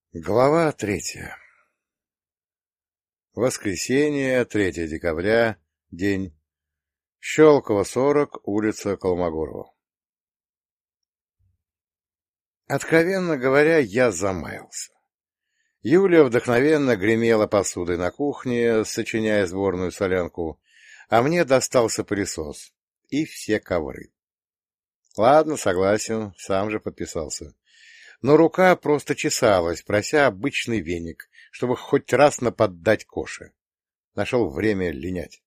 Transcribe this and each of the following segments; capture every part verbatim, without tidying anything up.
Глава третья. Воскресенье, третьего декабря, день. Щелково, сорок, улица Колмогорова. Откровенно говоря, я замаялся. Юля вдохновенно гремела посудой на кухне, сочиняя сборную солянку, а мне достался пылесос и все ковры. Ладно, согласен, сам же подписался. Но рука просто чесалась, прося обычный веник, чтобы хоть раз наподдать Коше. Нашел время линять.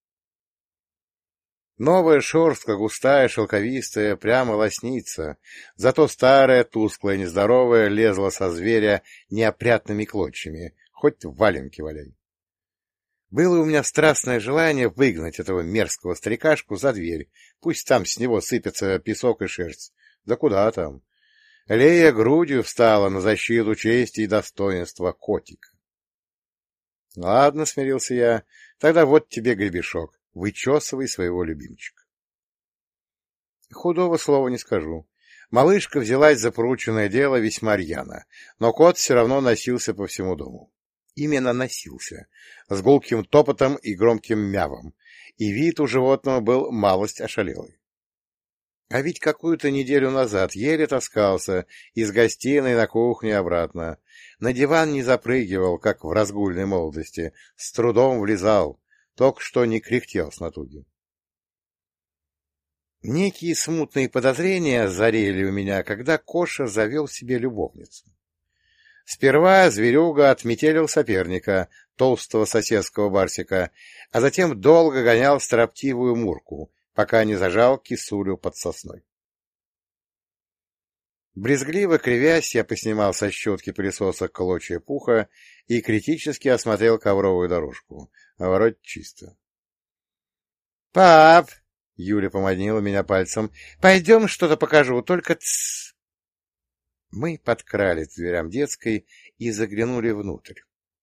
Новая шерстка, густая, шелковистая, прямо лоснится, зато старая, тусклая, нездоровая, лезла со зверя неопрятными клочьями, хоть валенки валяй. Было у меня страстное желание выгнать этого мерзкого старикашку за дверь, пусть там с него сыпется песок и шерсть. Да куда там? Лея грудью встала на защиту чести и достоинства котика. — Ладно, — смирился я, — тогда вот тебе гребешок, вычесывай своего любимчика. Худого слова не скажу. Малышка взялась за порученное дело весьма рьяно, но кот все равно носился по всему дому. Именно носился, с гулким топотом и громким мявом, и вид у животного был малость ошалелый. А ведь какую-то неделю назад еле таскался из гостиной на кухню обратно. На диван не запрыгивал, как в разгульной молодости, с трудом влезал, только что не кряхтел с натуги. Некие смутные подозрения зарели у меня, когда Коша завел себе любовницу. Сперва зверюга отметелил соперника, толстого соседского барсика, а затем долго гонял строптивую Мурку, пока не зажал кисулю под сосной. Брезгливо кривясь, я поснимал со щетки пылесоса клочья пуха и критически осмотрел ковровую дорожку. А вроде чисто. — Пап! — Юля поманила меня пальцем. — Пойдем что-то покажу, только тссс. Мы подкрались к дверям детской и заглянули внутрь.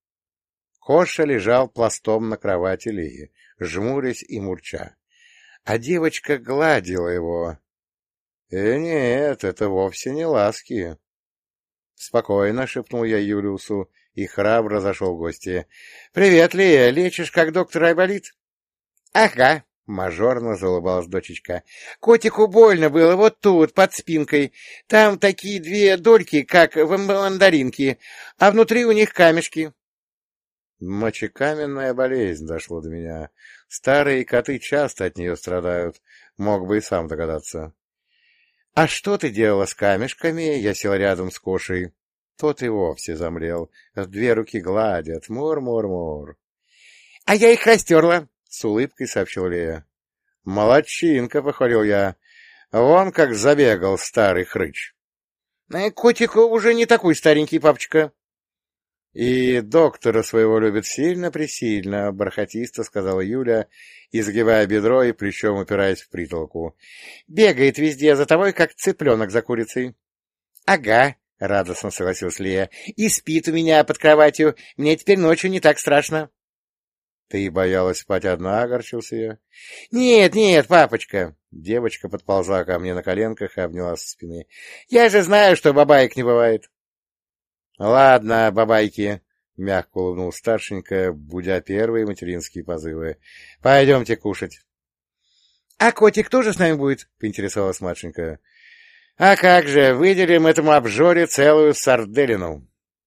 Коша лежал пластом на кровати Леи, жмурясь и мурча. А девочка гладила его. Э, нет, это вовсе не ласки. — Спокойно, — шепнул я Юлиусу, и храбро зашел в гости. — Привет, Лея, лечишь, как доктор Айболит? — Ага, — мажорно заулыбалась дочечка. — Котику больно было вот тут, под спинкой. Там такие две дольки, как в мандаринке, а внутри у них камешки. Мочекаменная болезнь дошло до меня. Старые коты часто от нее страдают. Мог бы и сам догадаться. — А что ты делала с камешками? Я сел рядом с Кошей. Тот и вовсе замлел. Две руки гладят. Мур-мур-мур. — А я их растерла, — с улыбкой сообщил Лея. — Молодчинка, — похвалил я. Вон как забегал старый хрыч. — Котик уже не такой старенький, папочка. — И доктора своего любит сильно-пресильно, — бархатисто сказала Юля, изгибая бедро и плечом упираясь в притолку. — Бегает везде за тобой, как цыпленок за курицей. — Ага, — радостно согласилась Лея, — и спит у меня под кроватью. Мне теперь ночью не так страшно. — Ты боялась спать одна, — огорчился я. — Нет, нет, папочка. Девочка подползла ко мне на коленках и обняла со спины. — Я же знаю, что бабаек не бывает. — Ладно, бабайки, — мягко улыбнул старшенькая, будя первые материнские позывы. — Пойдемте кушать. — А котик тоже с нами будет? — поинтересовалась младшенькая. — А как же, выделим этому обжоре целую сарделину.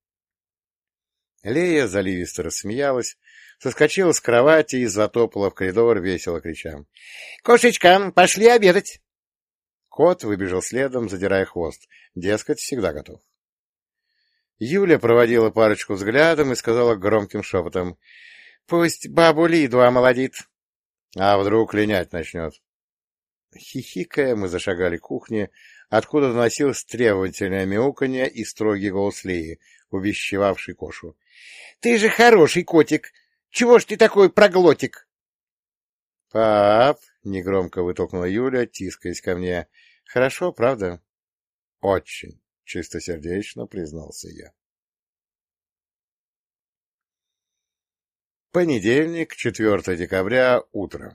Лея заливисто рассмеялась, соскочила с кровати и затопала в коридор, весело крича. — Кошечка, пошли обедать! Кот выбежал следом, задирая хвост. Дескать, всегда готов. Юля проводила парочку взглядом и сказала громким шепотом. — Пусть бабу Лиду омолодит. А вдруг линять начнет? Хихикая, мы зашагали к кухне, откуда доносилось требовательное мяуканье и строгий голос Леи, увещевавший Кошу. — Ты же хороший котик! Чего ж ты такой проглотик? — Пап, — негромко вытолкнула Юля, тискаясь ко мне. — Хорошо, правда? — Очень. — чистосердечно признался я. Понедельник, четвёртого декабря, утро.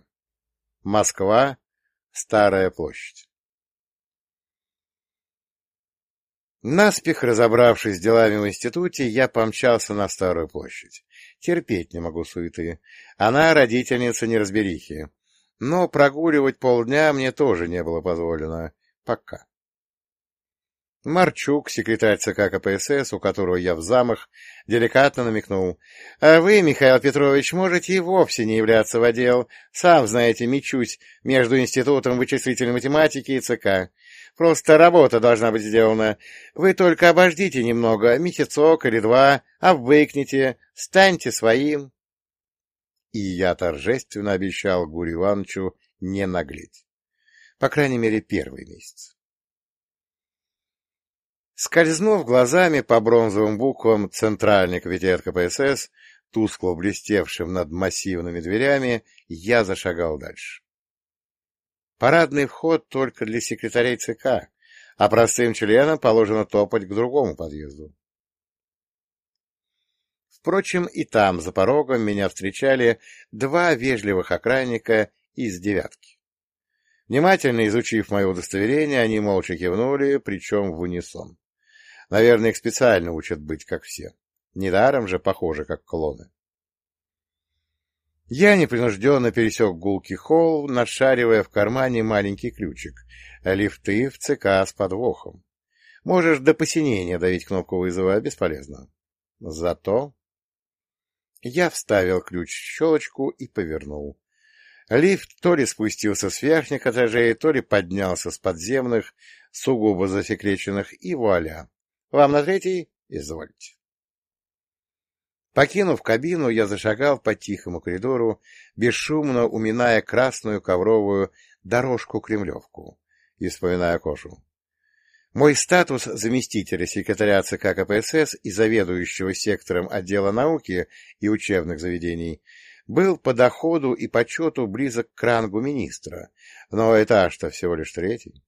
Москва, Старая площадь. Наспех разобравшись с делами в институте, я помчался на Старую площадь. Терпеть не могу суеты. Она родительница неразберихи. Но прогуливать полдня мне тоже не было позволено. Пока. Марчук, секретарь ЦК КПСС, у которого я в замах, деликатно намекнул. — А вы, Михаил Петрович, можете и вовсе не являться в отдел. Сам знаете, мечусь между Институтом вычислительной математики и ЦК. Просто работа должна быть сделана. Вы только обождите немного, месяцок или два, обвыкните, станьте своим. И я торжественно обещал Гурию Ивановичу не наглеть. По крайней мере, первый месяц. Скользнув глазами по бронзовым буквам «Центральный комитет КПСС», тускло блестевшим над массивными дверями, я зашагал дальше. Парадный вход только для секретарей ЦК, а простым членам положено топать к другому подъезду. Впрочем, и там, за порогом, меня встречали два вежливых охранника из «девятки». Внимательно изучив мое удостоверение, они молча кивнули, причем в унисон. Наверное, их специально учат быть, как все. Недаром же похожи, как клоны. Я непринужденно пересек гулкий холл, нашаривая в кармане маленький ключик. Лифты в ЦК с подвохом. Можешь до посинения давить кнопку вызова, бесполезно. Зато... Я вставил ключ в щелочку и повернул. Лифт то ли спустился с верхних этажей, то ли поднялся с подземных, сугубо засекреченных, и вуаля. Вам на третий? Извольте. Покинув кабину, я зашагал по тихому коридору, бесшумно уминая красную ковровую дорожку-кремлевку и вспоминая Кошу. Мой статус заместителя секретаря ЦК КПСС и заведующего сектором отдела науки и учебных заведений был по доходу и почету близок к рангу министра, но этаж-то всего лишь третий.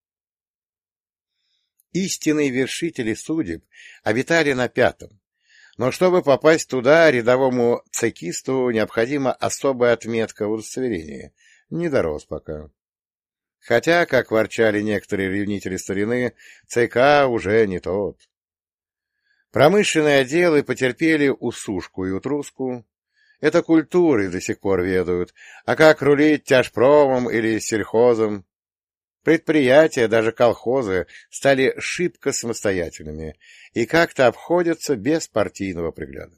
Истинные вершители судеб обитали на пятом, но чтобы попасть туда, рядовому цекисту необходима особая отметка в удостоверении. Не дорос пока. Хотя, как ворчали некоторые ревнители старины, ЦК уже не тот. Промышленные отделы потерпели усушку и утруску. Это культуры до сих пор ведают, а как рулить тяжпромом или сельхозом? Предприятия, даже колхозы, стали шибко самостоятельными и как-то обходятся без партийного пригляда.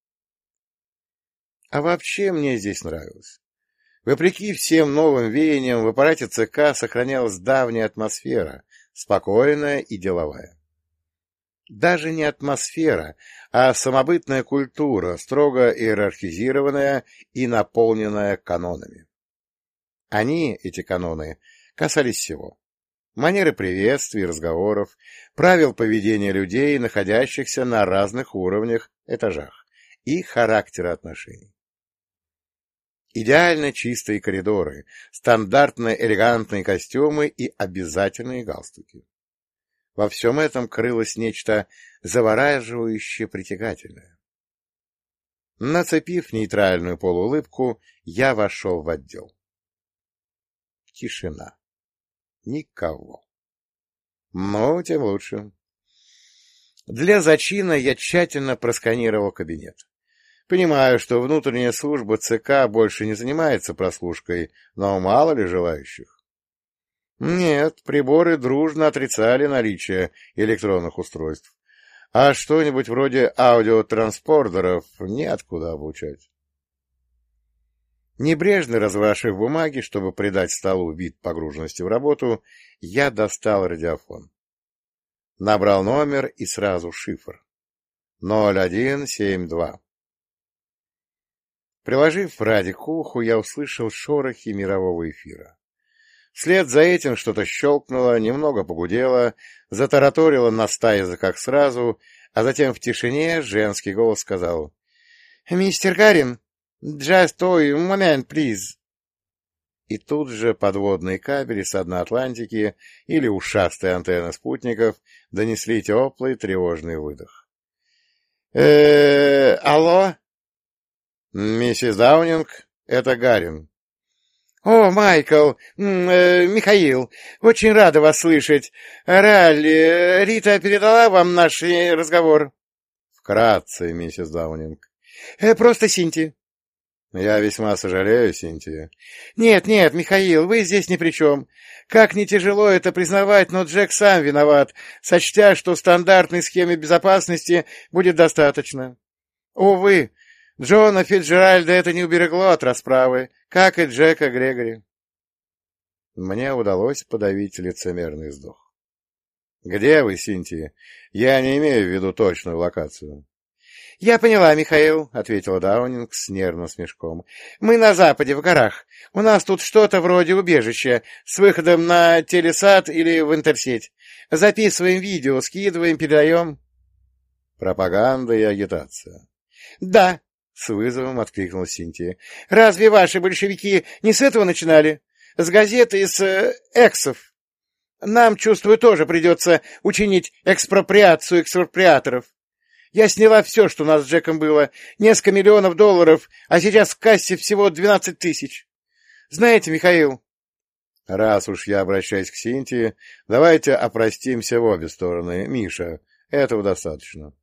А вообще мне здесь нравилось. Вопреки всем новым веяниям в аппарате ЦК сохранялась давняя атмосфера, спокойная и деловая. Даже не атмосфера, а самобытная культура, строго иерархизированная и наполненная канонами. Они, эти каноны, касались всего. Манеры приветствий, разговоров, правил поведения людей, находящихся на разных уровнях, этажах, и характера отношений. Идеально чистые коридоры, стандартно элегантные костюмы и обязательные галстуки. Во всем этом крылось нечто завораживающе притягательное. Нацепив нейтральную полуулыбку, я вошел в отдел. Тишина. Никого. Ну, тем лучше. Для зачина я тщательно просканировал кабинет. Понимаю, что внутренняя служба ЦК больше не занимается прослушкой, но мало ли желающих. Нет, приборы дружно отрицали наличие электронных устройств. А что-нибудь вроде аудиотранспортеров неоткуда обучать. Небрежно разворошив бумаги, чтобы придать столу вид погруженности в работу, я достал радиофон. Набрал номер и сразу шифр. ноль один семь два. Приложив радио к уху, я услышал шорохи мирового эфира. Вслед за этим что-то щелкнуло, немного погудело, затараторило на ста языках сразу, а затем в тишине женский голос сказал: — Мистер Гарин, just a moment, please. И тут же подводные кабели с дна Атлантики или ушастые антенны спутников донесли теплый тревожный выдох. э алло? — Миссис Даунинг, это Гарин. — О, Майкл, э, Михаил, очень рада вас слышать. Раль, э, Рита передала вам наш э, разговор? — Вкратце, миссис Даунинг. Э, — Просто Синти. — Я весьма сожалею, Синтия. — Нет, нет, Михаил, вы здесь ни при чем. Как не тяжело это признавать, но Джек сам виноват, сочтя, что стандартной схемы безопасности будет достаточно. Увы, Джона Фицджеральда это не уберегло от расправы, как и Джека Грегори. Мне удалось подавить лицемерный вздох. — Где вы, Синтия? Я не имею в виду точную локацию. — Я поняла, Михаил, — ответила Даунинг с нервным смешком. — Мы на западе, в горах. У нас тут что-то вроде убежища, с выходом на телесат или в интерсеть. Записываем видео, скидываем, передаем. — Пропаганда и агитация. — Да, — с вызовом откликнулась Синтия. — Разве ваши большевики не с этого начинали? С газеты из э, эксов. Нам, чувствую, тоже придется учинить экспроприацию экспроприаторов. Я сняла все, что у нас с Джеком было, несколько миллионов долларов, а сейчас в кассе всего двенадцать тысяч. Знаете, Михаил... Раз уж я обращаюсь к Синтии, давайте опростимся в обе стороны. Миша, этого достаточно.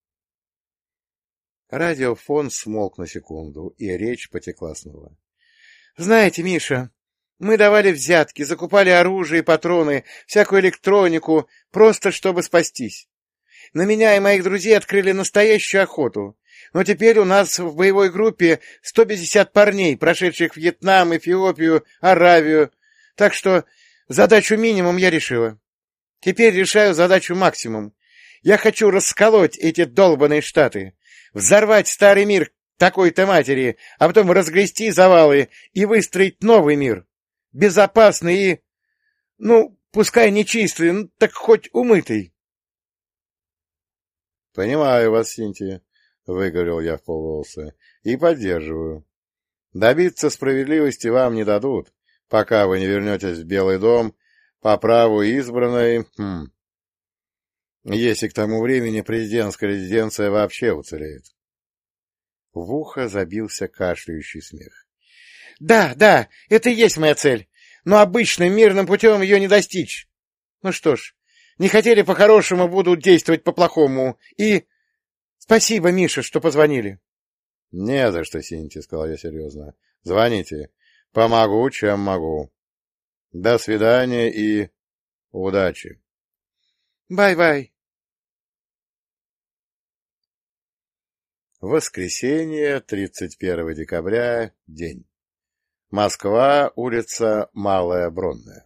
Радиофон смолк на секунду, и речь потекла снова. — Знаете, Миша, мы давали взятки, закупали оружие и патроны, всякую электронику, просто чтобы спастись. На меня и моих друзей открыли настоящую охоту. Но теперь у нас в боевой группе сто пятьдесят парней, прошедших Вьетнам, Эфиопию, Аравию. Так что задачу минимум я решила. Теперь решаю задачу максимум. Я хочу расколоть эти долбаные штаты, взорвать старый мир такой-то матери, а потом разгрести завалы и выстроить новый мир. Безопасный и, ну, пускай не чистый, ну, так хоть умытый. — Понимаю вас, Синтия, — выговорил я вполголоса, — и поддерживаю. Добиться справедливости вам не дадут, пока вы не вернетесь в Белый дом по праву избранной... Хм, если к тому времени президентская резиденция вообще уцелеет. В ухо забился кашляющий смех. — Да, да, это и есть моя цель, но обычным мирным путем ее не достичь. Ну что ж, не хотели по-хорошему, будут действовать по-плохому. И спасибо, Миша, что позвонили. — Не за что, Синтия, — сказал я серьезно. — Звоните. Помогу, чем могу. До свидания и удачи. Бай-бай. Воскресенье, тридцать первое декабря, день. Москва, улица Малая Бронная.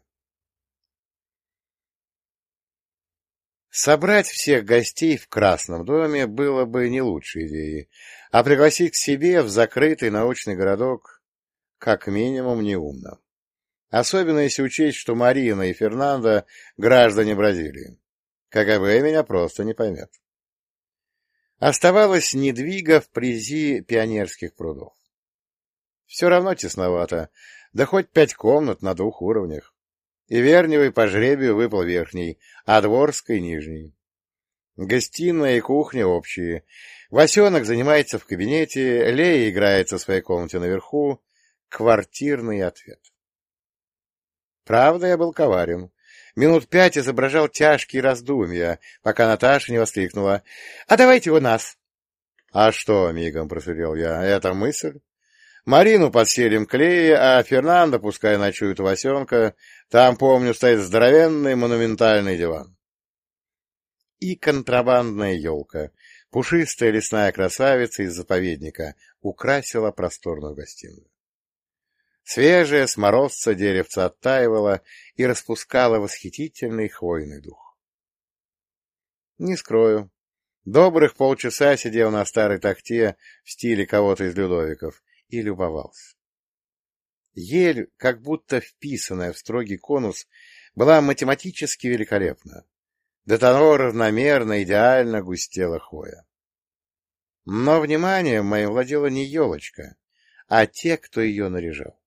Собрать всех гостей в Красном доме было бы не лучшей идеей, а пригласить к себе в закрытый научный городок как минимум неумно. Особенно если учесть, что Марина и Фернандо — граждане Бразилии. КГБ меня просто не поймет. Оставалась недвига вблизи Пионерских прудов. Все равно тесновато, да хоть пять комнат на двух уровнях. И Верневый по жребию выпал верхний, а Дворской — нижний. Гостиная и кухня общие. Васенок занимается в кабинете, Лея играет в своей комнате наверху. Квартирный ответ. Правда, я был коварен. Минут пять изображал тяжкие раздумья, пока Наташа не воскликнула: — А давайте у нас. — А что, — мигом просветил я, — это мысль? Марину подселим к Лее, а Фернандо пускай ночует у Васенка. Там, помню, стоит здоровенный монументальный диван. И контрабандная елка, пушистая лесная красавица из заповедника, украсила просторную гостиную. Свежее с морозца деревце оттаивало и распускало восхитительный хвойный дух. Не скрою, добрых полчаса сидел на старой тахте в стиле кого-то из Людовиков и любовался. Ель, как будто вписанная в строгий конус, была математически великолепна. До того равномерно, идеально густела хвоя. Но вниманием моим владела не елочка, а те, кто ее наряжал.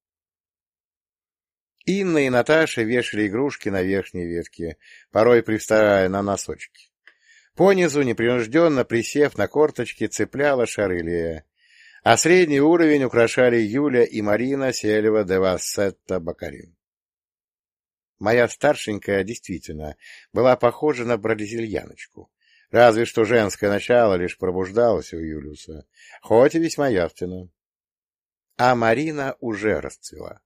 Инна и Наташа вешали игрушки на верхней ветке, порой привставая на носочки. Понизу, непринужденно присев на корточки, цепляла шары Лея, а средний уровень украшали Юля и Марина Селева де Вассетта Баккарин. Моя старшенькая действительно была похожа на бразильяночку, разве что женское начало лишь пробуждалось у Юлиуса, хоть и весьма явственно. А Марина уже расцвела.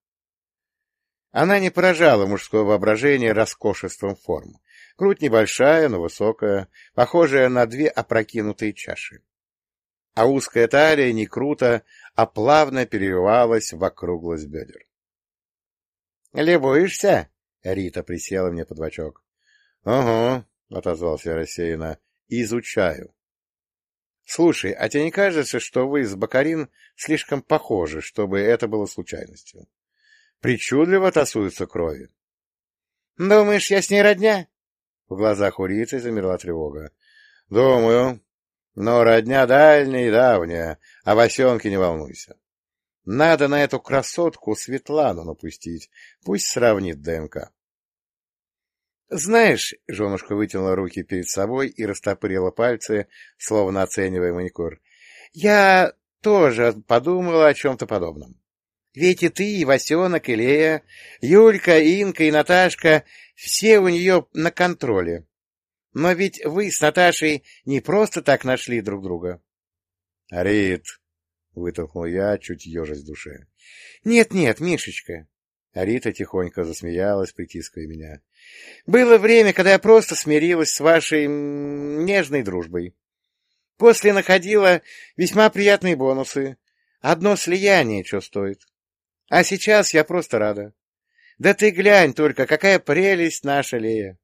Она не поражала мужское воображение роскошеством форм. Грудь небольшая, но высокая, похожая на две опрокинутые чаши. А узкая талия не круто, а плавно переливалась в округлость бедер. — Любуешься? — Рита присела мне под бочок. — Угу, — отозвался я рассеянно, — изучаю. — Слушай, а тебе не кажется, что вы с Баккарин слишком похожи, чтобы это было случайностью? Причудливо тасуются крови. — Думаешь, я с ней родня? В глазах у Риты замерла тревога. — Думаю. Но родня дальняя и давняя, а Васенке не волнуйся. Надо на эту красотку Светлану напустить, пусть сравнит ДНК. — Знаешь, — женушка вытянула руки перед собой и растопырила пальцы, словно оценивая маникюр, — я тоже подумала о чем-то подобном. Ведь и ты, и Васенок, и Лея, Юлька, Инка и Наташка — все у нее на контроле. Но ведь вы с Наташей не просто так нашли друг друга. — Рит, — вытолкнул я, чуть ежась в душе. Нет, — Нет-нет, Мишечка. Рита тихонько засмеялась, притискивая меня. — Было время, когда я просто смирилась с вашей м, нежной дружбой. После находила весьма приятные бонусы. Одно слияние что стоит. А сейчас я просто рада. Да ты глянь только, какая прелесть наша Лея.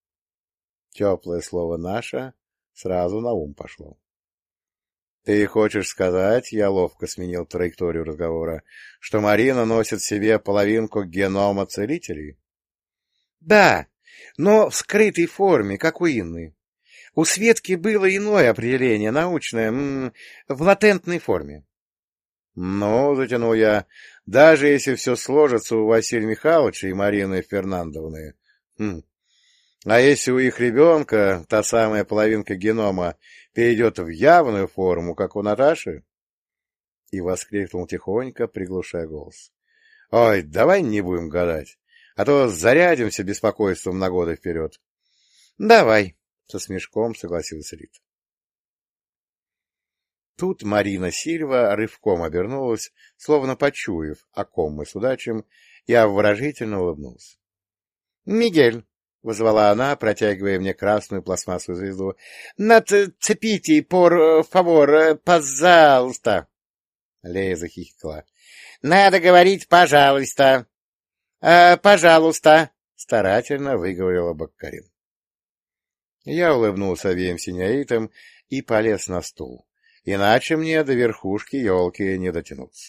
Теплое слово «наша» сразу на ум пошло. — Ты хочешь сказать, — я ловко сменил траекторию разговора, — что Марина носит в себе половинку генома целителей? — Да, но в скрытой форме, как у Инны. У Светки было иное определение, научное, м -м, в латентной форме. — Ну, — затянул я, — даже если все сложится у Василия Михайловича и Марины Фернандовны... Хм, а если у их ребенка та самая половинка генома перейдет в явную форму, как у Наташи? И воскликнул тихонько, приглушая голос. — Ой, давай не будем гадать, а то зарядимся беспокойством на годы вперед. — Давай, — со смешком согласился Рит. Тут Марина Сильва рывком обернулась, словно почуяв, о ком мы судачим, и обворожительно улыбнулась. — Мигель! — вызвала она, протягивая мне красную пластмассовую звезду. — Нацепите, пор фавор, пожалуйста. Лея захихикала. — Надо говорить «пожалуйста». «Э, — Пожалуйста, — старательно выговорила Баккарин. Я улыбнулся обеим синьоритам и полез на стул. Иначе мне до верхушки елки не дотянуться.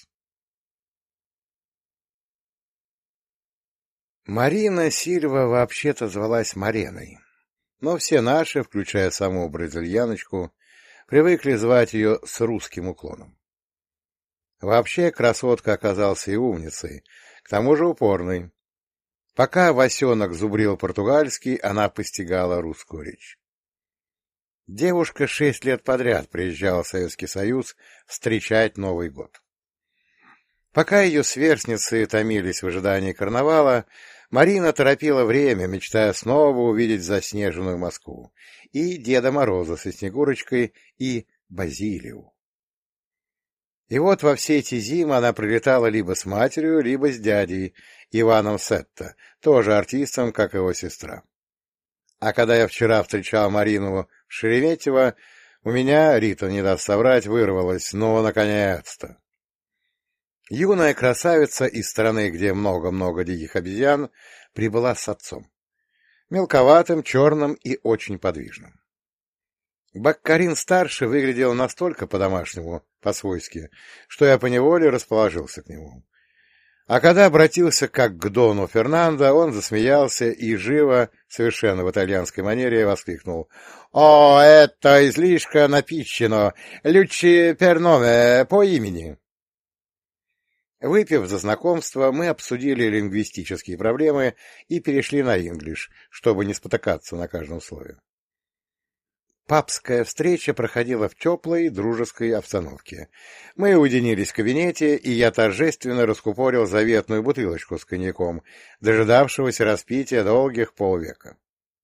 Марина Сильва вообще-то звалась Мареной, но все наши, включая саму бразильяночку, привыкли звать ее с русским уклоном. Вообще красотка оказалась и умницей, к тому же упорной. Пока Васенок зубрил португальский, она постигала русскую речь. Девушка шесть лет подряд приезжала в Советский Союз встречать Новый год. Пока ее сверстницы томились в ожидании карнавала, Марина торопила время, мечтая снова увидеть заснеженную Москву, и Деда Мороза со Снегурочкой, и Базилию. И вот во все эти зимы она прилетала либо с матерью, либо с дядей, Иваном Сетто, тоже артистом, как его сестра. А когда я вчера встречал Марину в Шереметьево, у меня, Рита не даст соврать, вырвалось: ну, наконец-то! Юная красавица из страны, где много-много диких обезьян, прибыла с отцом. Мелковатым, черным и очень подвижным. Баккарин-старший выглядел настолько по-домашнему, по-свойски, что я поневоле расположился к нему. А когда обратился как к Дону Фернандо, он засмеялся и живо, совершенно в итальянской манере, воскликнул: «О, это излишне напичено! Лючи перноме по имени!» Выпив за знакомство, мы обсудили лингвистические проблемы и перешли на инглиш, чтобы не спотыкаться на каждом слове. Папская встреча проходила в теплой, дружеской обстановке. Мы уединились в кабинете, и я торжественно раскупорил заветную бутылочку с коньяком, дожидавшегося распития долгих полвека.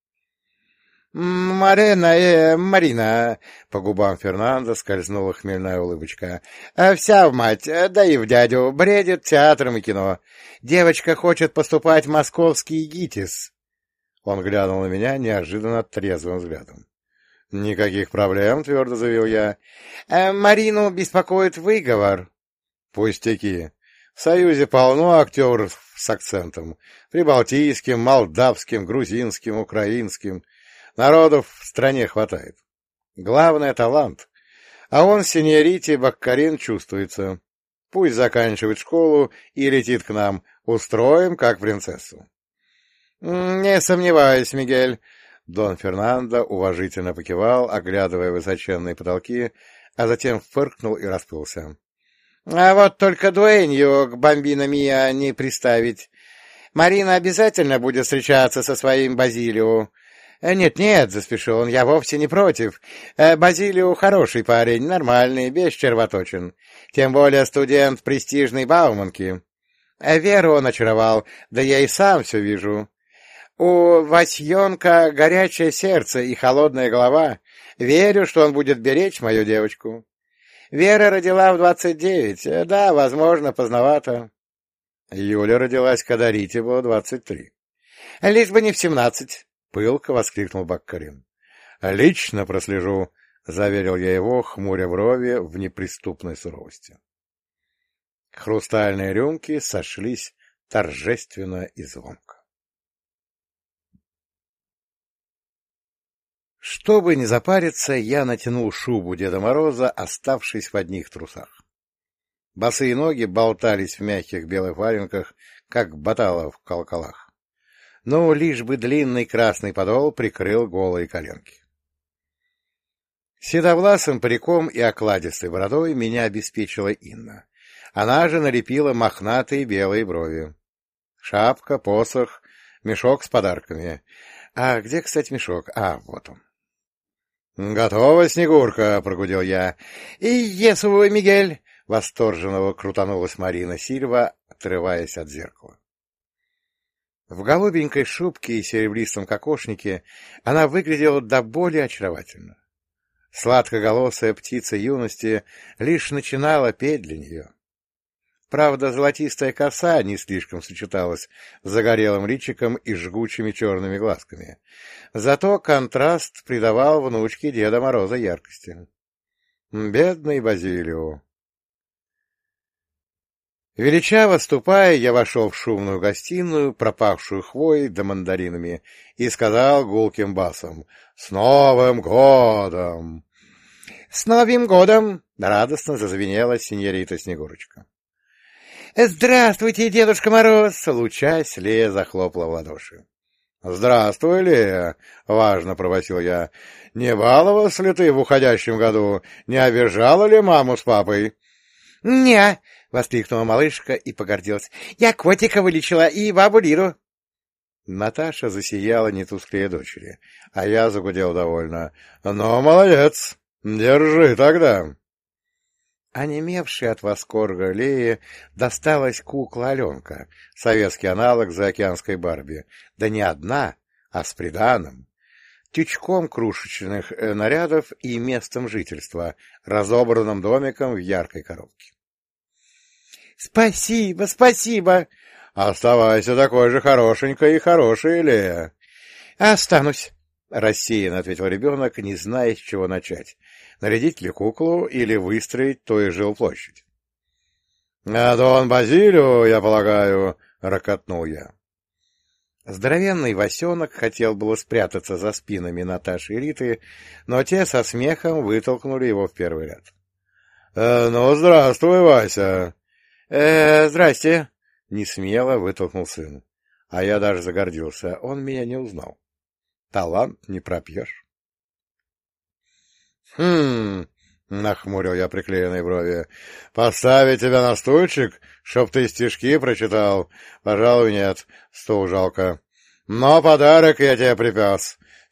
«Марина, э, Марина!» — по губам Фернандо скользнула хмельная улыбочка. «Вся в мать, да и в дядю, бредит театром и кино. Девочка хочет поступать в московский ГИТИС». Он глянул на меня неожиданно трезвым взглядом. «Никаких проблем», — твердо заявил я. «Марину беспокоит выговор». «Пустяки. В Союзе полно актеров с акцентом. Прибалтийским, молдавским, грузинским, украинским. Народов в стране хватает. Главное — талант. А он, синьорите Баккарин, чувствуется. Пусть заканчивает школу и летит к нам. Устроим, как принцессу». «Не сомневаюсь, Мигель». Дон Фернандо уважительно покивал, оглядывая высоченные потолки, а затем фыркнул и расплылся. — А вот только дуэнью к Бамбино Миа не приставить. Марина обязательно будет встречаться со своим Базилио. Нет-нет, — заспешил он, — я вовсе не против. Базилио хороший парень, нормальный, без червоточин. Тем более студент престижной Бауманки. Веру он очаровал, да я и сам все вижу. У Васьонка горячее сердце и холодная голова. Верю, что он будет беречь мою девочку. Вера родила в двадцать девять. Да, возможно, поздновато. Юля родилась, когда Рите было двадцать три. Лишь бы не в семнадцать, — пылко воскликнул Баккарин. — Лично прослежу, — заверил я его, хмуря брови в неприступной суровости. Хрустальные рюмки сошлись торжественно и звонко. Чтобы не запариться, я натянул шубу Деда Мороза, оставшись в одних трусах. Босые ноги болтались в мягких белых валенках, как баталы в колоколах. Но лишь бы длинный красный подол прикрыл голые коленки. Седовласым париком и окладистой бородой меня обеспечила Инна. Она же налепила мохнатые белые брови. Шапка, посох, мешок с подарками. А где, кстати, мешок? А, вот он. — Готова, Снегурка, — прогудел я. — И Есу, Мигель! — восторженного крутанулась Марина Сильва, отрываясь от зеркала. В голубенькой шубке и серебристом кокошнике она выглядела до боли очаровательно. Сладкоголосая птица юности лишь начинала петь для нее. Правда, золотистая коса не слишком сочеталась с загорелым личиком и жгучими черными глазками. Зато контраст придавал внучке Деда Мороза яркости. Бедный Базилио! Величаво ступая, я вошел в шумную гостиную, пропахшую хвоей да мандаринами, и сказал гулким басом: «С Новым годом!» «С Новым годом!» — радостно зазвенела синьорита Снегурочка. «Здравствуйте, Дедушка Мороз!» — лучась, Лея захлопала в ладоши. «Здравствуй, Лея!» — важно пробасил я. «Не баловалась ли ты в уходящем году? Не обижала ли маму с папой?» «Не-а!» — воскликнула малышка и погордилась. «Я котика вылечила и бабу Лиру!» Наташа засияла не тусклее дочери, а я загудел довольно. «Ну, молодец! Держи тогда!» Онемевшей от восторга Лее досталась кукла Аленка, советский аналог заокеанской Барби. Да не одна, а с приданым, тючком крушечных нарядов и местом жительства, разобранным домиком в яркой коробке. — Спасибо, спасибо! — Оставайся такой же хорошенькой и хорошей, Лея. — Останусь, — рассеянно ответил ребенок, не зная, с чего начать. Нарядить ли куклу или выстроить ту и жилплощадь? — А Дон Базилио, я полагаю, — рокотнул я. Здоровенный Васенок хотел было спрятаться за спинами Наташи и Риты, но те со смехом вытолкнули его в первый ряд. «Э, — Ну, здравствуй, Вася! э, — Здрасте! — несмело вытолкнул сын. А я даже загордился. Он меня не узнал. Талант не пропьешь. — Хм... — нахмурил я приклеенные брови. — Поставить тебя на стульчик, чтоб ты стишки прочитал? Пожалуй, нет. Стул жалко. Но подарок я тебе припас.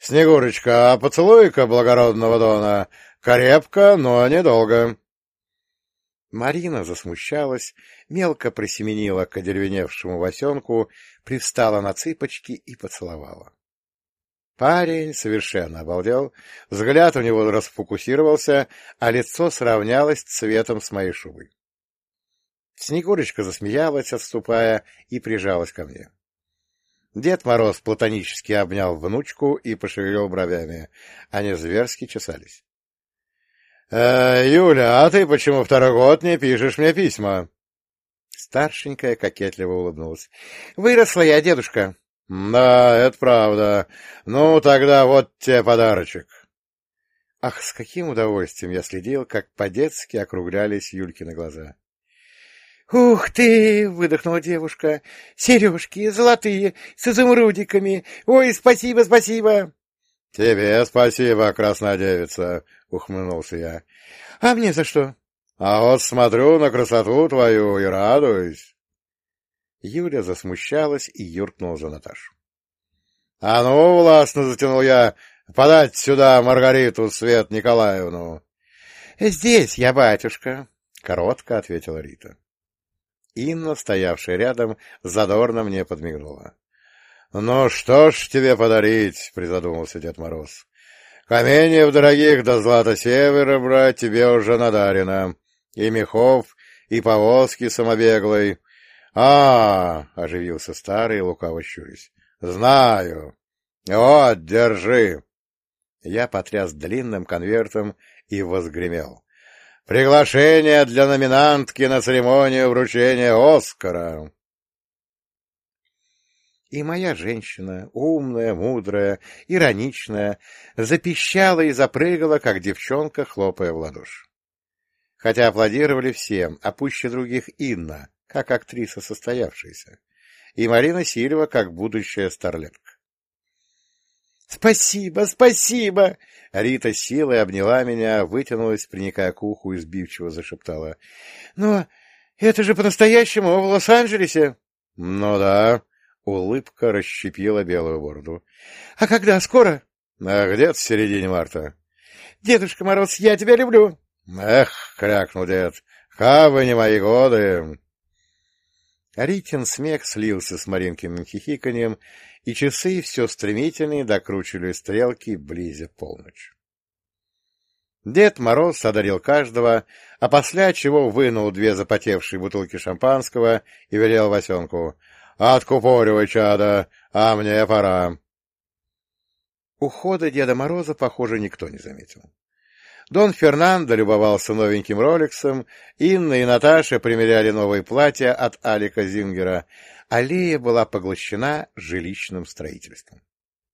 Снегурочка, а поцелуй-ка благородного Дона. Крепко, но недолго. Марина засмущалась, мелко присеменила к одеревеневшему Васенку, привстала на цыпочки и поцеловала. Парень совершенно обалдел, взгляд у него расфокусировался, а лицо сравнялось цветом с моей шубой. Снегурочка засмеялась, отступая, и прижалась ко мне. Дед Мороз платонически обнял внучку и пошевелил бровями. Они зверски чесались. «Э, — Юля, а ты почему второй год не пишешь мне письма? Старшенькая кокетливо улыбнулась. — Выросла я, дедушка. — Да, это правда. Ну, тогда вот тебе подарочек. Ах, с каким удовольствием я следил, как по-детски округлялись Юлькины глаза. — Ух ты! — выдохнула девушка. — Сережки золотые, с изумрудиками. Ой, спасибо, спасибо! — Тебе спасибо, красная девица! — ухмыльнулся я. — А мне за что? — А вот смотрю на красоту твою и радуюсь. Юля засмущалась и юркнула за Наташу. — А ну, властно затянул я, подать сюда Маргариту Свет Николаевну. — Здесь я, батюшка, — коротко ответила Рита. Инна, стоявшая рядом, задорно мне подмигнула. — Ну, что ж тебе подарить, — призадумался Дед Мороз. — Каменьев дорогих до злата севера брать тебе уже надарено. И мехов, и повозки самобеглой. — А, — оживился старый, лукаво щурясь. — Знаю. Вот, держи. Я потряс длинным конвертом и возгремел. — Приглашение для номинантки на церемонию вручения Оскара. И моя женщина, умная, мудрая, ироничная, запищала и запрыгала, как девчонка, хлопая в ладоши. Хотя аплодировали всем, а пуще других Инна, как актриса состоявшаяся, и Марина Сильва, как будущая старлетка. — Спасибо, спасибо! — Рита силой обняла меня, вытянулась, приникая к уху, и сбивчиво зашептала. — Но это же по-настоящему в Лос-Анджелесе? — Ну да. Улыбка расщепила белую бороду. — А когда? Скоро? — А где-то в середине марта. — Дедушка Мороз, я тебя люблю! — Эх, — крякнул дед, — кабы не мои годы! Ритин смех слился с Маринкиным хихиканьем, и часы все стремительнее докручивали стрелки, близя полночь. Дед Мороз одарил каждого, а после чего вынул две запотевшие бутылки шампанского и велел Васенку: «Откупоривай, чадо, а мне пора». Ухода Деда Мороза, похоже, никто не заметил. Дон Фернандо любовался новеньким роликсом, Инна и Наташа примеряли новые платья от Алика Зингера, а Лея была поглощена жилищным строительством.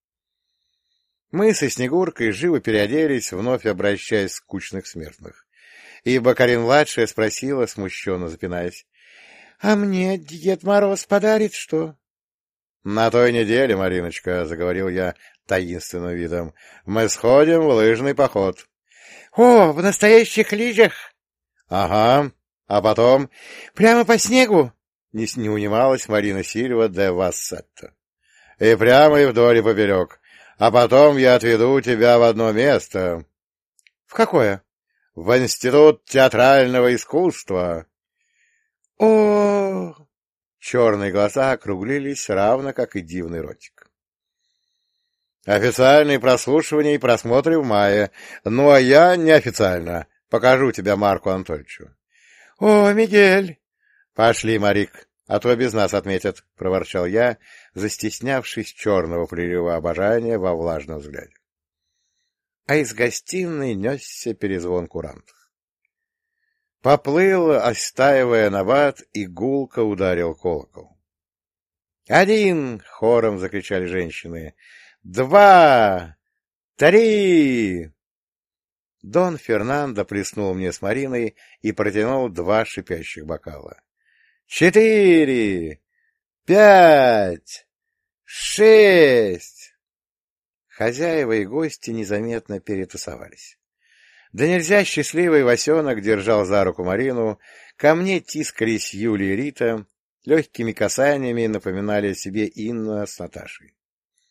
Мы со Снегуркой живо переоделись, вновь обращаясь к скучных смертных. И Бакарин-младшая спросила, смущенно запинаясь: — А мне Дед Мороз подарит что? — На той неделе, Мариночка, — заговорил я таинственным видом, — мы сходим в лыжный поход. — О, в настоящих лыжах? — Ага. А потом... — Прямо по снегу? — не, не унималась Марина Сильва де Вассетто. — И прямо и вдоль и поперек. А потом я отведу тебя в одно место. — В какое? — В Институт театрального искусства. — О! Черные глаза округлились, равно как и дивный ротик. Официальные прослушивания и просмотры в мае. Ну, а я неофициально. Покажу тебя Марку Анатольевичу. — О, Мигель! — Пошли, Марик, а то без нас отметят, — проворчал я, застеснявшись черного прилива обожания во влажном взгляде. А из гостиной несся перезвон курантов. Поплыл, остаивая набат, и гулко ударил колокол. «Один!» — хором закричали женщины. «Два! Три!» Дон Фернандо плеснул мне с Мариной и протянул два шипящих бокала. «Четыре! Пять! Шесть!» Хозяева и гости незаметно перетасовались. Да нельзя счастливый Васенок держал за руку Марину, ко мне тискались Юлия и Рита, легкими касаниями напоминали о себе Инна с Наташей.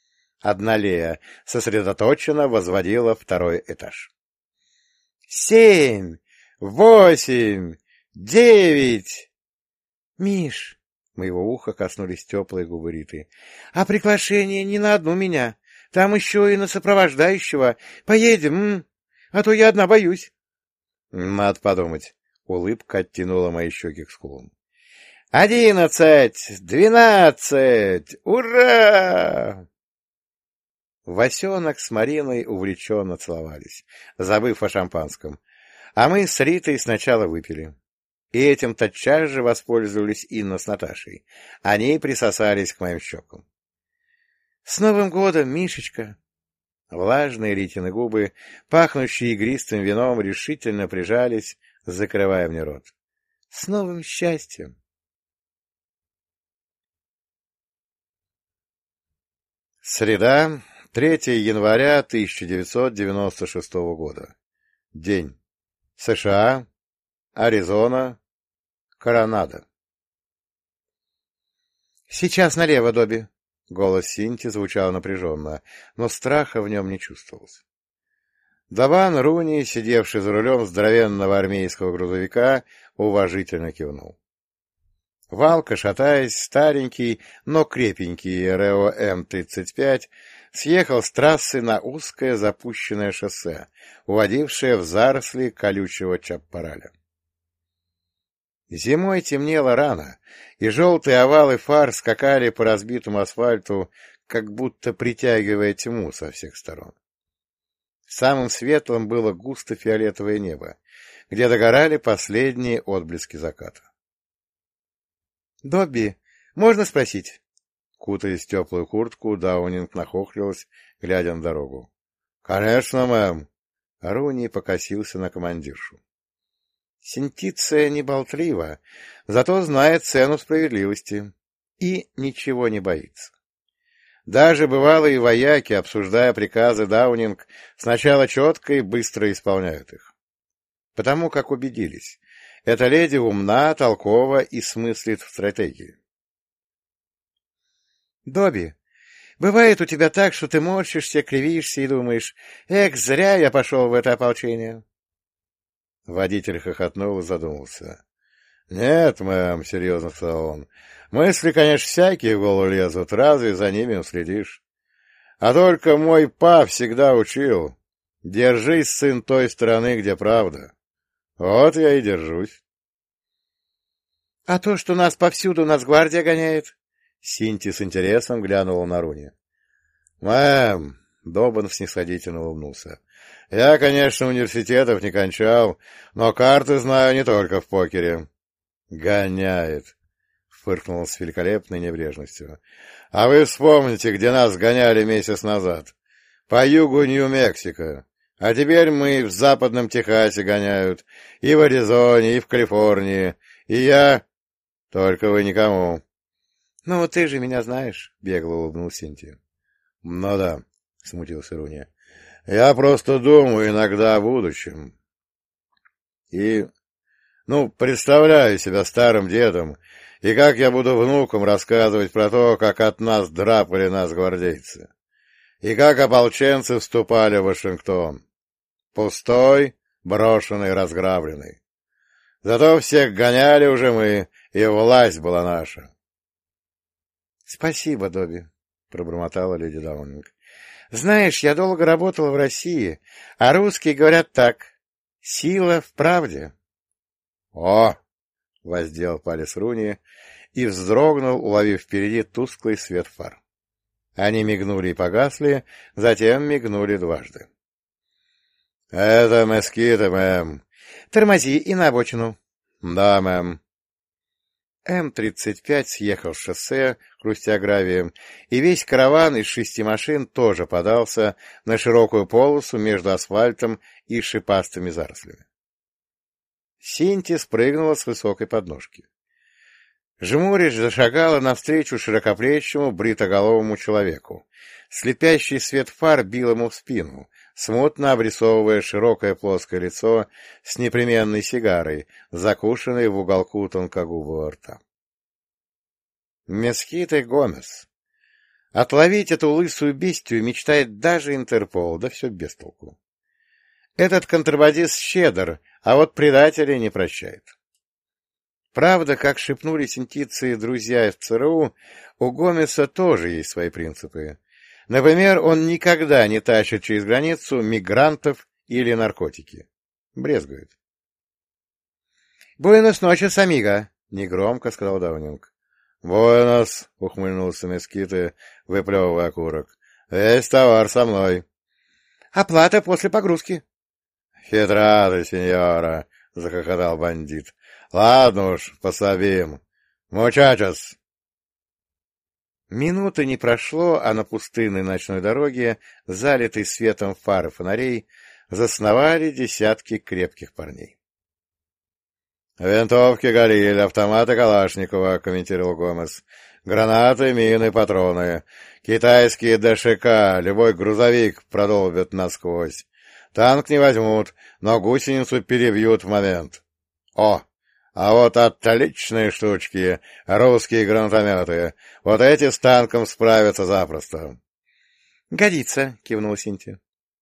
Одналея сосредоточенно возводила второй этаж. «Семь! Восемь! Девять!» «Миш!» — моего уха коснулись теплые губы Риты. «А приглашение не на одну меня. Там еще и на сопровождающего. Поедем, м? А то я одна боюсь». «Надо подумать». Улыбка оттянула мои щеки к скулам. «Одиннадцать! Двенадцать! Ура!» Васенок с Мариной увлеченно целовались, забыв о шампанском, а мы с Ритой сначала выпили. И этим тотчас же воспользовались Инна с Наташей. Они присосались к моим щекам. — С Новым годом, Мишечка! Влажные Ритины губы, пахнущие игристым вином, решительно прижались, закрывая мне рот. — С новым счастьем! Среда, третьего января тысяча девятьсот девяносто шестого года. День. США, Аризона, Коронадо. «Сейчас налево, Добби!» Голос Синти звучал напряженно, но страха в нем не чувствовалось. Даван Руни, сидевший за рулем здоровенного армейского грузовика, уважительно кивнул. Валка, шатаясь, старенький, но крепенький РЭО М тридцать пять, съехал с трассы на узкое запущенное шоссе, уводившее в заросли колючего чаппараля. Зимой темнело рано, и желтые овалы фар скакали по разбитому асфальту, как будто притягивая тьму со всех сторон. Самым светлым было густо фиолетовое небо, где догорали последние отблески заката. — Добби, можно спросить? Кутаясь в теплую куртку, Даунинг нахохлилась, глядя на дорогу. — Конечно, мэм. Руни покосился на командиршу. Синтиция не болтлива, зато знает цену справедливости и ничего не боится. Даже бывалые вояки, обсуждая приказы Даунинг, сначала четко и быстро исполняют их. Потому как убедились, эта леди умна, толкова и смыслит в стратегии. Добби, бывает у тебя так, что ты морщишься, кривишься и думаешь, «Эх, зря я пошел в это ополчение». Водитель хохотнул и задумался. — Нет, мэм, — серьезно сказал он, — мысли, конечно, всякие в голову лезут, разве за ними уследишь? А только мой па всегда учил: держись, сын, той стороны, где правда. Вот я и держусь. — А то, что нас повсюду Нацгвардия гоняет? Синти с интересом глянула на Руни. — Мэм, — Добан снисходительно улыбнулся, — я, конечно, университетов не кончал, но карты знаю не только в покере. — Гоняет, — фыркнул с великолепной небрежностью. — А вы вспомните, где нас гоняли месяц назад. По югу Нью-Мексико. А теперь мы в западном Техасе гоняют, и в Аризоне, и в Калифорнии, и я... Только вы никому. — Ну, ты же меня знаешь, — бегло улыбнулся Синти. — Ну да, — смутился Руни. — Я просто думаю иногда о будущем. И... Ну, представляю себя старым дедом, и как я буду внукам рассказывать про то, как от нас драпали нас гвардейцы, и как ополченцы вступали в Вашингтон. Пустой, брошенный, разграбленный. Зато всех гоняли уже мы, и власть была наша. — Спасибо, Добби, — пробормотала леди Даунинг. — Знаешь, я долго работала в России, а русские говорят так: сила в правде. «О!» — воздел палец Руни и вздрогнул, уловив впереди тусклый свет фар. Они мигнули и погасли, затем мигнули дважды. — Это Мескита, мэм. — Тормози и на обочину. — Да, мэм. М тридцать пять съехал с шоссе, хрустя гравием, и весь караван из шести машин тоже подался на широкую полосу между асфальтом и шипастыми зарослями. Синти спрыгнула с высокой подножки. Жмурясь зашагала навстречу широкоплечему бритоголовому человеку. Слепящий свет фар бил ему в спину, смутно обрисовывая широкое плоское лицо с непременной сигарой, закушенной в уголку тонкогубого рта. Мескита Гомес. Отловить эту лысую бестию мечтает даже Интерпол, да все без толку. Этот контрабандист щедр, а вот предателей не прощает. Правда, как шепнули синтийцы друзья в ЦРУ, у Гомеса тоже есть свои принципы. Например, он никогда не тащит через границу мигрантов или наркотики. Брезгует. — Буэнос ночес, амиго, — негромко сказал Даунинг. — Буэнос, — ухмыльнулся Мескиты, выплевывая окурок. — Весь товар со мной. — Оплата после погрузки. — Хитра ты, сеньора, — захохотал бандит. — Ладно уж, пособим. Мучачос. Минуты не прошло, а на пустынной ночной дороге, залитой светом фар и фонарей, засновали десятки крепких парней. — Винтовки горели, автоматы Калашникова, — комментировал Гомес. — Гранаты, мины, патроны. Китайские ДШК, любой грузовик продолбят насквозь. Танк не возьмут, но гусеницу перебьют в момент. О! А вот отличные штучки, русские гранатометы. Вот эти с танком справятся запросто. — Годится, — кивнула Синтия.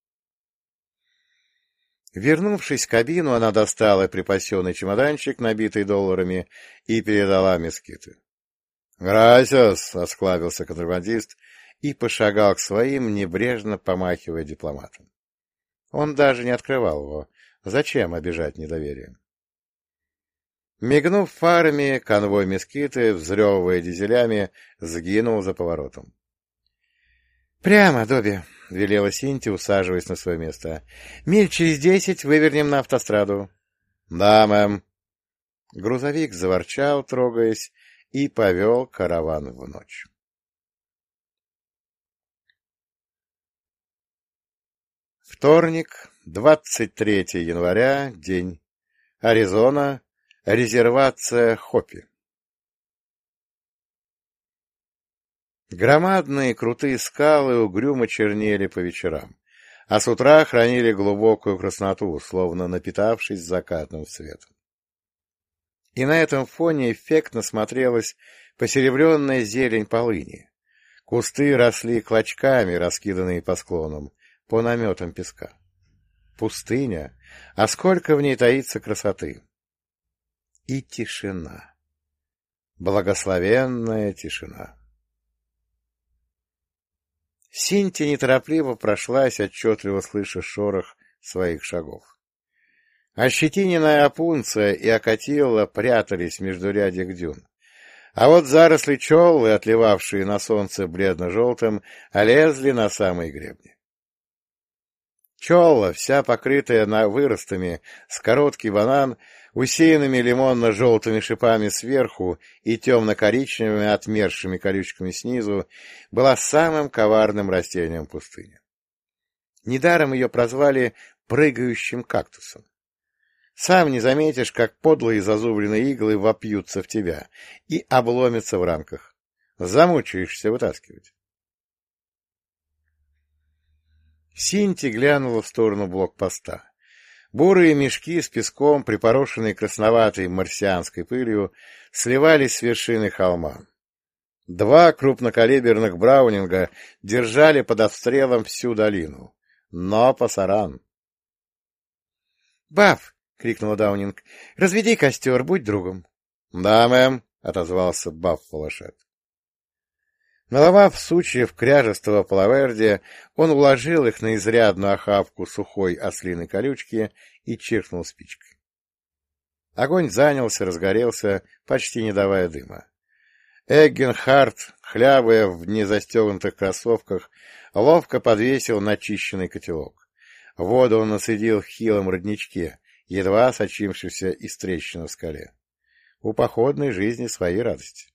Вернувшись в кабину, она достала припасенный чемоданчик, набитый долларами, и передала Мескиты. — Грасиос, — осклабился контрабандист и пошагал к своим, небрежно помахивая дипломатом. Он даже не открывал его. Зачем обижать недоверием? Мигнув фарами, конвой Мескиты, взрёвывая дизелями, сгинул за поворотом. — Прямо, Добби, — велела Синти, усаживаясь на свое место. — Миль через десять вывернем на автостраду. — Да, мэм. Грузовик заворчал, трогаясь, и повел караван в ночь. Вторник, двадцать третьего января, день. Аризона. Резервация Хопи. Громадные крутые скалы угрюмо чернели по вечерам, а с утра хранили глубокую красноту, словно напитавшись закатным светом. И на этом фоне эффектно смотрелась посеребренная зелень полыни. Кусты росли клочками, раскиданные по склонам, по наметам песка. Пустыня, а сколько в ней таится красоты! И тишина. Благословенная тишина. Синтия неторопливо прошлась, отчетливо слыша шорох своих шагов. Ощетиненная опунция и окатилла прятались между рядик дюн, а вот заросли чоллы, отливавшие на солнце бледно-желтым, лезли на самые гребни. Чолла, вся покрытая на выростами, с короткий банан, усеянными лимонно-желтыми шипами сверху и темно-коричневыми отмершими колючками снизу, была самым коварным растением пустыни. Недаром ее прозвали «прыгающим кактусом». Сам не заметишь, как подлые зазубренные иглы вопьются в тебя и обломятся в рамках. Замучаешься вытаскивать. Синти глянула в сторону блокпоста. Бурые мешки с песком, припорошенные красноватой марсианской пылью, сливались с вершины холма. Два крупнокалиберных браунинга держали под обстрелом всю долину. Но пасаран. — Баф! — крикнула Даунинг. — Разведи костер, будь другом. — Да, мэм, — отозвался Баф Фалашет. Наломав сучьев кряжестого полавердия, он уложил их на изрядную охапку сухой ослиной колючки и чиркнул спичкой. Огонь занялся, разгорелся, почти не давая дыма. Эггенхард, хлябая в незастегнутых кроссовках, ловко подвесил начищенный котелок. Воду он насадил в хилом родничке, едва сочившийся из трещины в скале. У походной жизни свои радости.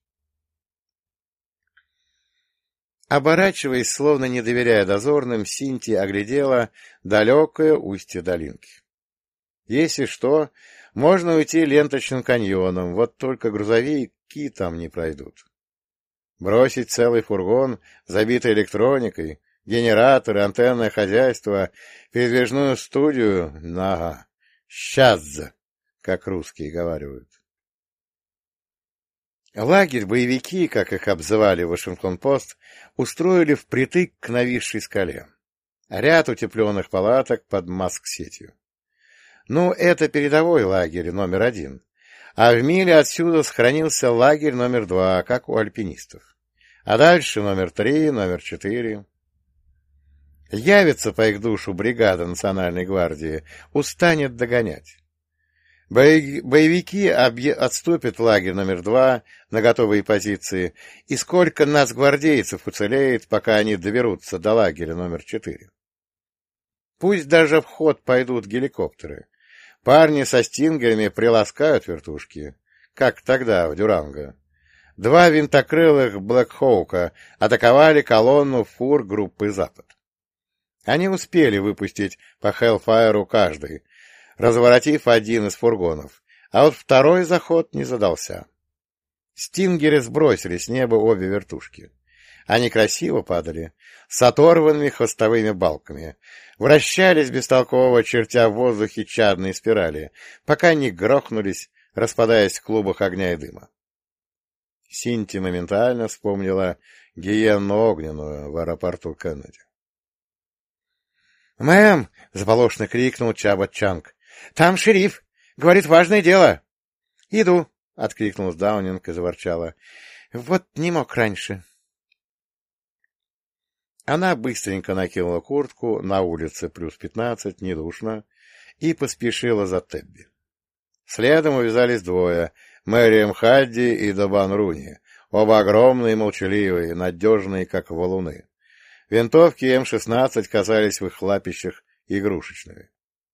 Оборачиваясь, словно не доверяя дозорным, Синтия оглядела далекое устье долинки. Если что, можно уйти ленточным каньоном, вот только грузовики там не пройдут. Бросить целый фургон, забитый электроникой, генераторы, антенное хозяйство, передвижную студию — нага, щадза, как русские говаривают. Лагерь боевики, как их обзывали в Вашингтон-Пост, устроили впритык к нависшей скале. Ряд утепленных палаток под маск-сетью. Ну, это передовой лагерь номер один, а в миле отсюда сохранился лагерь номер два, как у альпинистов. А дальше номер три, номер четыре. Явится по их душу бригада Национальной гвардии, устанет догонять. Боевики отступят в лагерь номер два на готовые позиции, и сколько нас, гвардейцев, уцелеет, пока они доберутся до лагеря номер четыре. Пусть даже в ход пойдут геликоптеры. Парни со стингерами приласкают вертушки, как тогда в Дюранго. Два винтокрылых Блэк-Хоука атаковали колонну фур группы «Запад». Они успели выпустить по Хеллфайру каждый, разворотив один из фургонов, а вот второй заход не задался. Стингеры сбросили с неба обе вертушки. Они красиво падали, с оторванными хвостовыми балками, вращались бестолково, чертя в воздухе чадные спирали, пока не грохнулись, распадаясь в клубах огня и дыма. Синти моментально вспомнила гиенну огненную в аэропорту Кеннеди. «Мэм!» — заполошно крикнул Чабот Чанг. «Там шериф! Говорит, важное дело!» «Иду!» — откликнулась Даунинг и заворчала. «Вот не мог раньше!» Она быстренько накинула куртку, на улице плюс пятнадцать, не душно, и поспешила за Тебби. Следом увязались двое — Мэриэм Хадди и Добан Руни, оба огромные, молчаливые, надежные, как валуны. Винтовки эм шестнадцать казались в их лапищах игрушечными.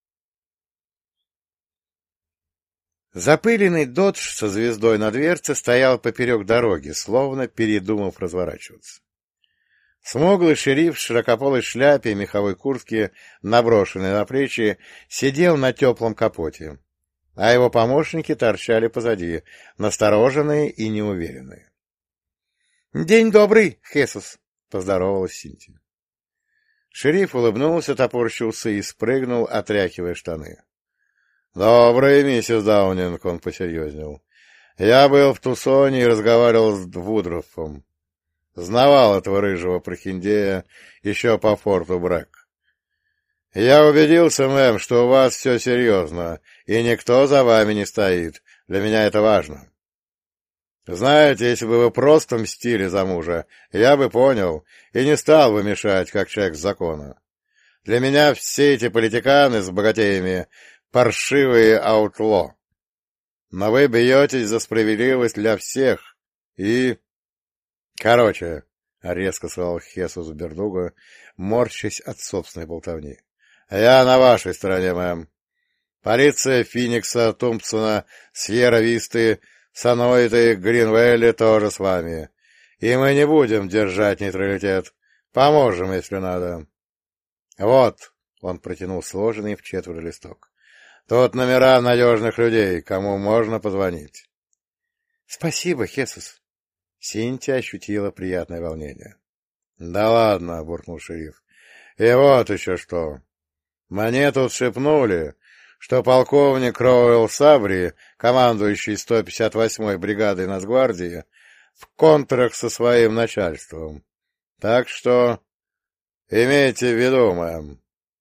Запыленный додж со звездой на дверце стоял поперек дороги, словно передумав разворачиваться. Смуглый шериф в широкополой шляпе и меховой куртке, наброшенной на плечи, сидел на теплом капоте, а его помощники торчали позади, настороженные и неуверенные. — День добрый, Хесус! — поздоровалась Синтия. Шериф улыбнулся, топорщился и спрыгнул, отряхивая штаны. — Добрый, миссис Даунинг, — он посерьезнел. — Я был в Тусоне и разговаривал с Вудрофом. Знавал этого рыжего прохиндея еще по форту Брэк. Я убедился, мэм, что у вас все серьезно, и никто за вами не стоит. Для меня это важно. Знаете, если бы вы просто мстили за мужа, я бы понял и не стал бы мешать, как человек закона. Для меня все эти политиканы с богатеями — паршивые аутло. Но вы бьетесь за справедливость для всех, и... Короче, — резко сказал Хесус Бердуго, морщась от собственной болтовни, — я на вашей стороне, мэм. Полиция Финикса, Тумпсона, Сьерра-Висты, Саноиты, Гринвелли тоже с вами. И мы не будем держать нейтралитет. Поможем, если надо. Вот, — он протянул сложенный в четверо листок. Тут номера надежных людей, кому можно позвонить. — Спасибо, Хесус. Синтия ощутила приятное волнение. — Да ладно, — буркнул шериф. — И вот еще что. Мне тут шепнули, что полковник Роуэлл Сабри, командующий сто пятьдесят восьмой бригадой Нацгвардии, в контрах со своим начальством. Так что имейте в виду, мэм.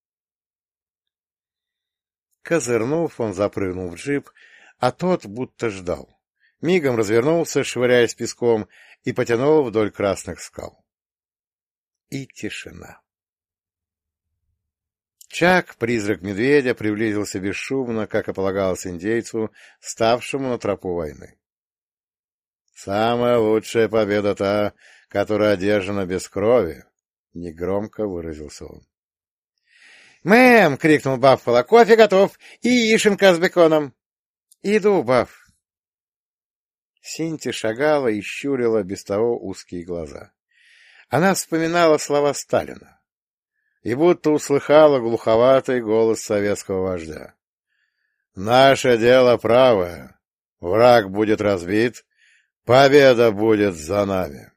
Козырнув, он запрыгнул в джип, а тот будто ждал. Мигом развернулся, швыряясь песком, и потянул вдоль красных скал. И тишина. Чак, призрак медведя, приблизился бесшумно, как и полагалось индейцу, ставшему на тропу войны. «Самая лучшая победа та, которая одержана без крови», — негромко выразился он. «Мэм!» — крикнул Баффало. «Кофе готов! И яишенка с беконом!» «Иду, Бафф!» Синти шагала и щурила без того узкие глаза. Она вспоминала слова Сталина и будто услыхала глуховатый голос советского вождя. «Наше дело правое. Враг будет разбит. Победа будет за нами».